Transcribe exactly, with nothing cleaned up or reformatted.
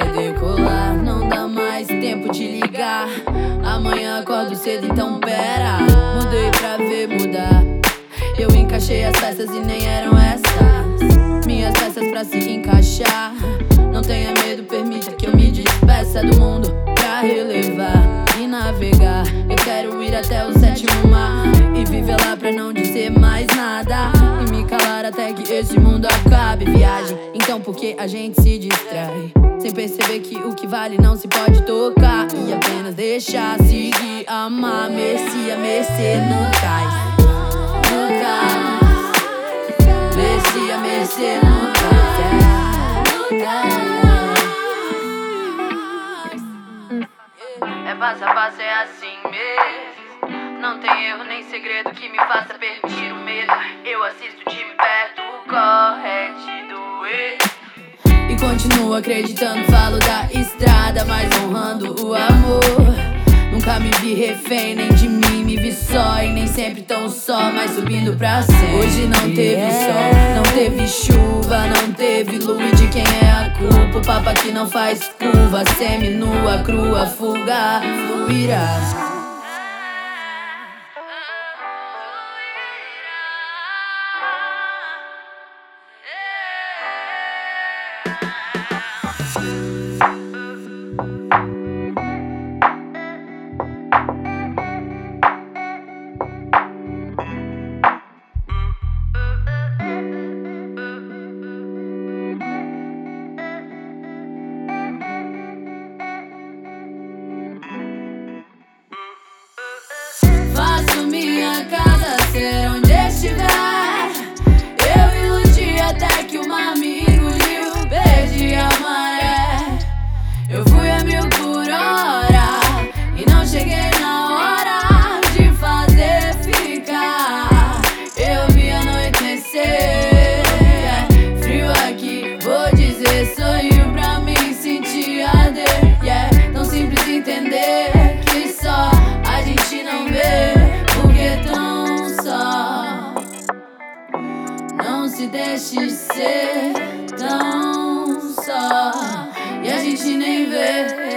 vai decolar, não dá mais tempo de ligar. Amanhã acordo cedo, então pera. Mudei pra ver mudar. Eu encaixei as peças e nem eram essas minhas peças pra se encaixar. Não tenha medo, permita que eu me despeça do mundo pra relevar e navegar. Eu quero ir até o sétimo mar e viver lá pra não dizer mais nada e me calar até que esse mundo acabe. Viagem, então por que a gente se distrai sem perceber que o que vale não se pode tocar e apenas deixar seguir, amar, mercia, mercê no cais, no cais, mercia, mercê no cais, é, no cais. É passo a passo, é assim mesmo. Não tem erro nem segredo que me faça permitir o medo. Eu assisto de perto, corre de doer e continuo acreditando, falo da estrada, mas honrando o amor. Nunca me vi refém, nem de mim me vi só. E nem sempre tão só, mas subindo pra cima. Hoje não teve sol, não teve chuva, não teve lua. E de quem é a culpa? O papa que não faz curva, semi-nua, crua, fuga, fluirá. Faço minha casa ser onde estiver. Eu iludi até que o mar me engoliu. Perdi a maré, eu fui a mil por hora e não cheguei na hora de fazer ficar. Eu vi anoitecer, frio aqui, vou dizer sonho pra mim sentir arder. Yeah, tão simples entender que só a gente não vê, porque tão só. Não se deixe ser tão só, e a gente nem vê.